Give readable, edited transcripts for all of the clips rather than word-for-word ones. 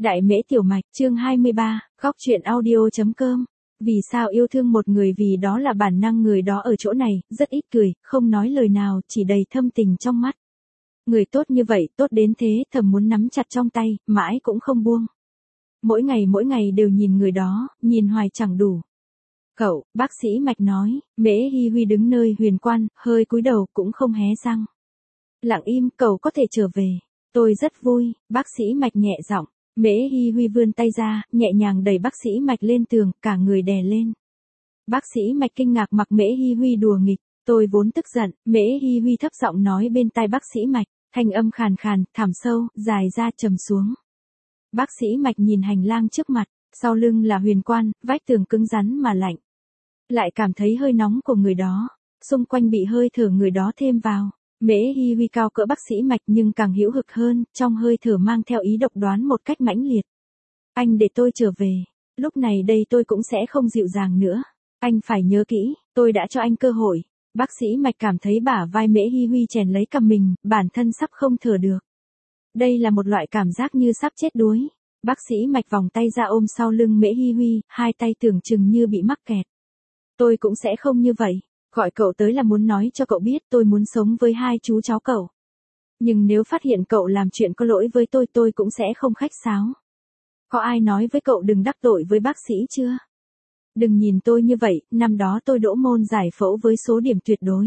Đại Mễ Tiểu Mạch, chương 23, Góc truyện audio.com. Vì sao yêu thương một người? Vì đó là bản năng. Người đó ở chỗ này, rất ít cười, không nói lời nào, chỉ đầy thâm tình trong mắt. Người tốt như vậy, tốt đến thế, thầm muốn nắm chặt trong tay, mãi cũng không buông. Mỗi ngày đều nhìn người đó, nhìn hoài chẳng đủ. Cậu, bác sĩ Mạch nói. Mễ Hi Huy đứng nơi huyền quan, hơi cúi đầu, cũng không hé răng. Lặng im. Cậu có thể trở về. Tôi rất vui. Bác sĩ Mạch nhẹ giọng. Mễ Hi Huy vươn tay ra, nhẹ nhàng đẩy bác sĩ Mạch lên tường, cả người đè lên. Bác sĩ Mạch kinh ngạc mặc Mễ Hi Huy đùa nghịch. Tôi vốn tức giận. Mễ Hi Huy thấp giọng nói bên tai bác sĩ Mạch, thanh âm khàn khàn, thẳm sâu, dài ra trầm xuống. Bác sĩ Mạch nhìn hành lang trước mặt, sau lưng là huyền quan, vách tường cứng rắn mà lạnh. Lại cảm thấy hơi nóng của người đó, xung quanh bị hơi thở người đó thêm vào. Mễ Hi Huy cao cỡ bác sĩ Mạch nhưng càng hữu hực hơn, trong hơi thở mang theo ý độc đoán một cách mãnh liệt. Anh để tôi trở về, lúc này đây tôi cũng sẽ không dịu dàng nữa. Anh phải nhớ kỹ, tôi đã cho anh cơ hội. Bác sĩ Mạch cảm thấy bả vai Mễ Hi Huy chèn lấy cằm mình, bản thân sắp không thở được. Đây là một loại cảm giác như sắp chết đuối. Bác sĩ Mạch vòng tay ra ôm sau lưng Mễ Hi Huy, hai tay tưởng chừng như bị mắc kẹt. Tôi cũng sẽ không như vậy. Gọi cậu tới là muốn nói cho cậu biết tôi muốn sống với hai chú cháu cậu. Nhưng nếu phát hiện cậu làm chuyện có lỗi với tôi cũng sẽ không khách sáo. Có ai nói với cậu đừng đắc tội với bác sĩ chưa? Đừng nhìn tôi như vậy, năm đó tôi đỗ môn giải phẫu với số điểm tuyệt đối.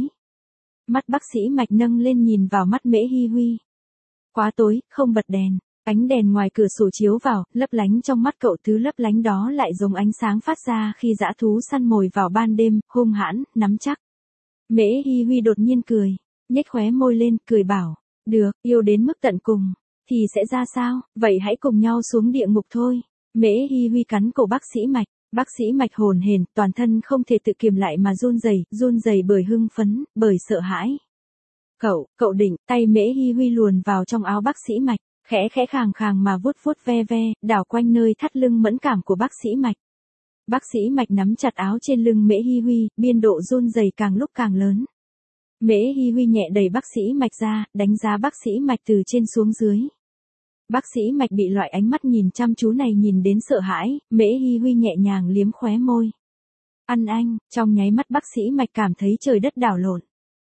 Mắt bác sĩ Mạch nâng lên nhìn vào mắt Mễ Hi Huy. Quá tối, không bật đèn. Ánh đèn ngoài cửa sổ chiếu vào, lấp lánh trong mắt cậu, thứ lấp lánh đó lại giống ánh sáng phát ra khi dã thú săn mồi vào ban đêm, hung hãn, nắm chắc. Mễ Hi Huy đột nhiên cười, nhếch khóe môi lên, cười bảo, được, yêu đến mức tận cùng, thì sẽ ra sao, vậy hãy cùng nhau xuống địa ngục thôi. Mễ Hi Huy cắn cổ bác sĩ Mạch hồn hển, toàn thân không thể tự kiềm lại mà run rẩy bởi hưng phấn, bởi sợ hãi. Cậu định, tay Mễ Hi Huy luồn vào trong áo bác sĩ Mạch. Khẽ khàng khàng mà vuốt ve, đảo quanh nơi thắt lưng mẫn cảm của bác sĩ Mạch. Bác sĩ Mạch nắm chặt áo trên lưng Mễ Hi Huy, biên độ run rẩy càng lúc càng lớn. Mễ Hi Huy nhẹ đẩy bác sĩ Mạch ra, đánh giá bác sĩ Mạch từ trên xuống dưới. Bác sĩ Mạch bị loại ánh mắt nhìn chăm chú này nhìn đến sợ hãi, Mễ Hi Huy nhẹ nhàng liếm khóe môi. Ăn anh, trong nháy mắt bác sĩ Mạch cảm thấy trời đất đảo lộn.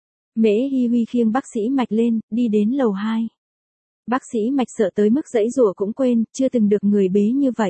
Mễ Hi Huy khiêng bác sĩ Mạch lên, đi đến lầu 2. Bác sĩ Mạch sợ tới mức giãy giụa cũng quên, chưa từng được người bế như vậy.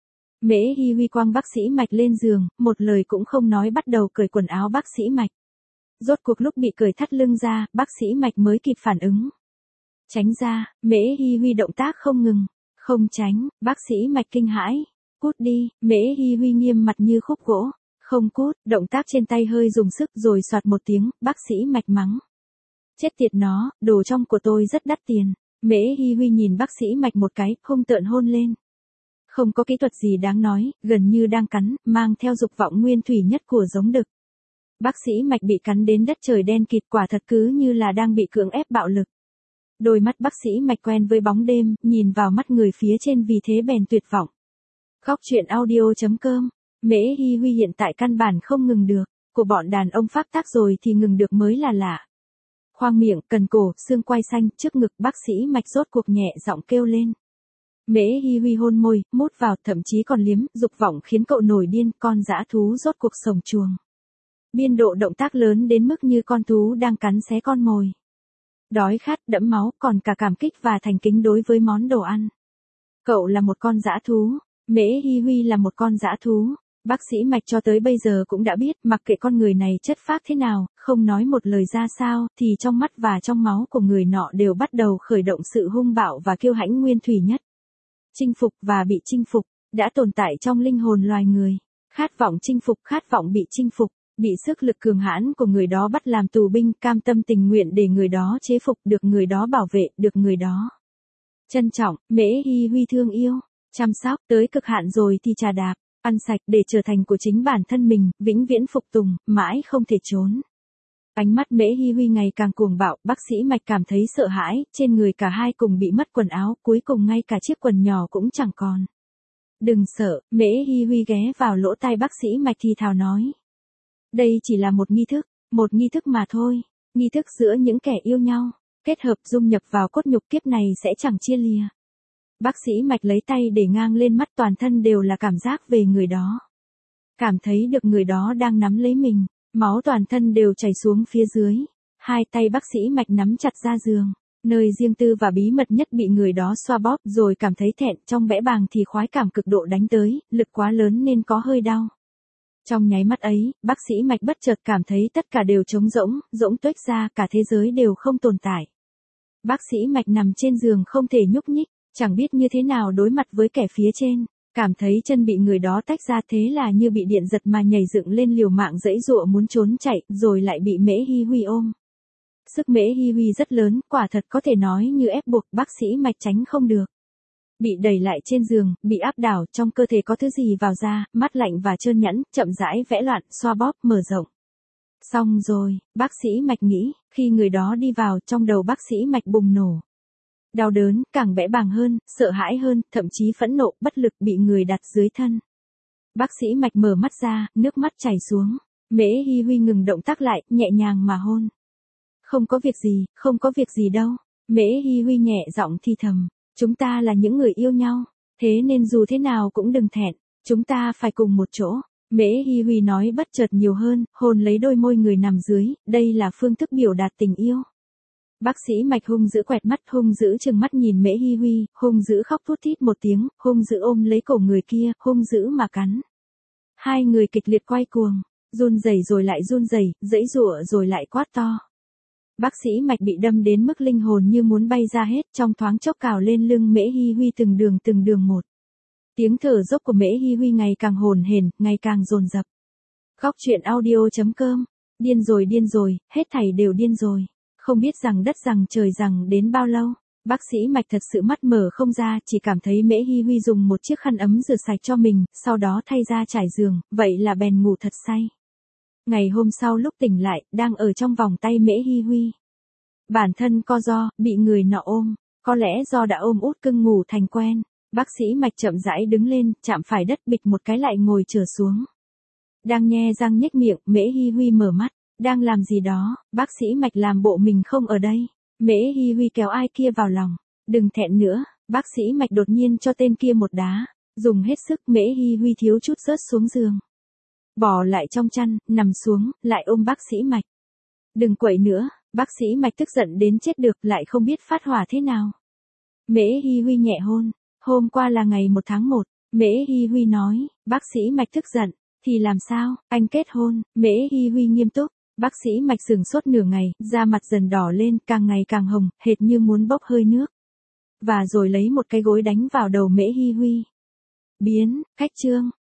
Mễ Hi Huy quăng bác sĩ Mạch lên giường, một lời cũng không nói bắt đầu cởi quần áo bác sĩ Mạch. Rốt cuộc lúc bị cởi thắt lưng ra, bác sĩ Mạch mới kịp phản ứng. Tránh ra, Mễ Hi Huy động tác không ngừng. Không tránh, bác sĩ Mạch kinh hãi. Cút đi, Mễ Hi Huy nghiêm mặt như khúc gỗ. Không cút, động tác trên tay hơi dùng sức rồi soạt một tiếng, bác sĩ Mạch mắng. Chết tiệt nó, đồ trong của tôi rất đắt tiền. Mễ Hi Huy nhìn bác sĩ Mạch một cái, hung tợn hôn lên. Không có kỹ thuật gì đáng nói, gần như đang cắn, mang theo dục vọng nguyên thủy nhất của giống đực. Bác sĩ Mạch bị cắn đến đất trời đen kịt, quả thật cứ như là đang bị cưỡng ép bạo lực. Đôi mắt bác sĩ Mạch quen với bóng đêm, nhìn vào mắt người phía trên vì thế bèn tuyệt vọng. Góc truyện audio.com. Mễ Hi Huy hiện tại căn bản không ngừng được, của bọn đàn ông phát tác rồi thì ngừng được mới là lạ. Khoang miệng, cần cổ, xương quai xanh, trước ngực bác sĩ Mạch rốt cuộc nhẹ giọng kêu lên. Mễ Hi Huy hôn môi, mút vào, thậm chí còn liếm, dục vọng khiến cậu nổi điên, con dã thú rốt cuộc sồng chuồng. Biên độ động tác lớn đến mức như con thú đang cắn xé con mồi. Đói khát, đẫm máu, còn cả cảm kích và thành kính đối với món đồ ăn. Cậu là một con dã thú, Mễ Hi Huy là một con dã thú. Bác sĩ Mạch cho tới bây giờ cũng đã biết, mặc kệ con người này chất phác thế nào, không nói một lời ra sao, thì trong mắt và trong máu của người nọ đều bắt đầu khởi động sự hung bạo và kiêu hãnh nguyên thủy nhất. Chinh phục và bị chinh phục, đã tồn tại trong linh hồn loài người. Khát vọng chinh phục, khát vọng bị chinh phục, bị sức lực cường hãn của người đó bắt làm tù binh, cam tâm tình nguyện để người đó chế phục, được người đó bảo vệ, được người đó trân trọng. Mễ Hi Huy thương yêu, chăm sóc, tới cực hạn rồi thì chà đạp. Ăn sạch để trở thành của chính bản thân mình, vĩnh viễn phục tùng, mãi không thể trốn. Ánh mắt Mễ Hi Huy ngày càng cuồng bạo, bác sĩ Mạch cảm thấy sợ hãi, trên người cả hai cùng bị mất quần áo, cuối cùng ngay cả chiếc quần nhỏ cũng chẳng còn. Đừng sợ, Mễ Hi Huy ghé vào lỗ tai bác sĩ Mạch thì thào nói. Đây chỉ là một nghi thức mà thôi, nghi thức giữa những kẻ yêu nhau, kết hợp dung nhập vào cốt nhục, kiếp này sẽ chẳng chia lìa. Bác sĩ Mạch lấy tay để ngang lên mắt, toàn thân đều là cảm giác về người đó. Cảm thấy được người đó đang nắm lấy mình, máu toàn thân đều chảy xuống phía dưới. Hai tay bác sĩ Mạch nắm chặt ra giường, nơi riêng tư và bí mật nhất bị người đó xoa bóp, rồi cảm thấy thẹn, trong bẽ bàng thì khoái cảm cực độ đánh tới, lực quá lớn nên có hơi đau. Trong nháy mắt ấy, bác sĩ Mạch bất chợt cảm thấy tất cả đều trống rỗng, rỗng tuếch ra, cả thế giới đều không tồn tại. Bác sĩ Mạch nằm trên giường không thể nhúc nhích, chẳng biết như thế nào đối mặt với kẻ phía trên, cảm thấy chân bị người đó tách ra, thế là như bị điện giật mà nhảy dựng lên liều mạng giãy giụa muốn trốn chạy, rồi lại bị Mễ Hi Huy ôm. Sức Mễ Hi Huy rất lớn, quả thật có thể nói như ép buộc, bác sĩ Mạch tránh không được. Bị đẩy lại trên giường, bị áp đảo, trong cơ thể có thứ gì vào ra, mắt lạnh và trơn nhẵn, chậm rãi vẽ loạn, xoa bóp, mở rộng. Xong rồi, bác sĩ Mạch nghĩ, khi người đó đi vào, trong đầu bác sĩ Mạch bùng nổ. Đau đớn, càng bẽ bàng hơn, sợ hãi hơn, thậm chí phẫn nộ, bất lực bị người đặt dưới thân. Bác sĩ Mạch mở mắt ra, nước mắt chảy xuống. Mễ Hi Huy ngừng động tác lại, nhẹ nhàng mà hôn. Không có việc gì, không có việc gì đâu. Mễ Hi Huy nhẹ giọng thì thầm. Chúng ta là những người yêu nhau, thế nên dù thế nào cũng đừng thẹn, chúng ta phải cùng một chỗ. Mễ Hi Huy nói bất chợt nhiều hơn, hôn lấy đôi môi người nằm dưới, đây là phương thức biểu đạt tình yêu. Bác sĩ Mạch hung dữ quẹt mắt, hung dữ trừng mắt nhìn Mễ Hi Huy, hung dữ khóc thút thít một tiếng, hung dữ ôm lấy cổ người kia, hung dữ mà cắn. Hai người kịch liệt quay cuồng, run rẩy rồi lại run rẩy, giãy giụa rồi lại quát to. Bác sĩ Mạch bị đâm đến mức linh hồn như muốn bay ra hết, trong thoáng chốc cào lên lưng Mễ Hi Huy từng đường một. Tiếng thở dốc của Mễ Hi Huy ngày càng hồn hển, ngày càng dồn dập. Góc truyện audio.com. Điên rồi, hết thảy đều điên rồi. Không biết rằng đất rằng trời rằng đến bao lâu. Bác sĩ Mạch thật sự mắt mở không ra, chỉ cảm thấy Mễ Hi Huy dùng một chiếc khăn ấm rửa sạch cho mình, sau đó thay ra trải giường, vậy là bèn ngủ thật say. Ngày hôm sau lúc tỉnh lại, đang ở trong vòng tay Mễ Hi Huy. Bản thân co ro, bị người nọ ôm, có lẽ do đã ôm út cưng ngủ thành quen. Bác sĩ Mạch chậm rãi đứng lên, chạm phải đất bịch một cái lại ngồi trở xuống. Đang nhe răng nhếch miệng, Mễ Hi Huy mở mắt, đang làm gì đó, bác sĩ Mạch làm bộ mình không ở đây. Mễ Hi Huy kéo ai kia vào lòng, đừng thẹn nữa, bác sĩ Mạch đột nhiên cho tên kia một đá, dùng hết sức, Mễ Hi Huy thiếu chút rớt xuống giường. Bỏ lại trong chăn, nằm xuống, lại ôm bác sĩ Mạch. Đừng quậy nữa, bác sĩ Mạch tức giận đến chết được, lại không biết phát hỏa thế nào. Mễ Hi Huy nhẹ hôn, hôm qua là ngày 1 tháng 1, Mễ Hi Huy nói, bác sĩ Mạch tức giận, thì làm sao, anh kết hôn, Mễ Hi Huy nghiêm túc, bác sĩ Mạch sửng sốt nửa ngày, da mặt dần đỏ lên, càng ngày càng hồng, hệt như muốn bốc hơi nước. Và rồi lấy một cái gối đánh vào đầu Mễ Hi Huy. Biến, cách chương.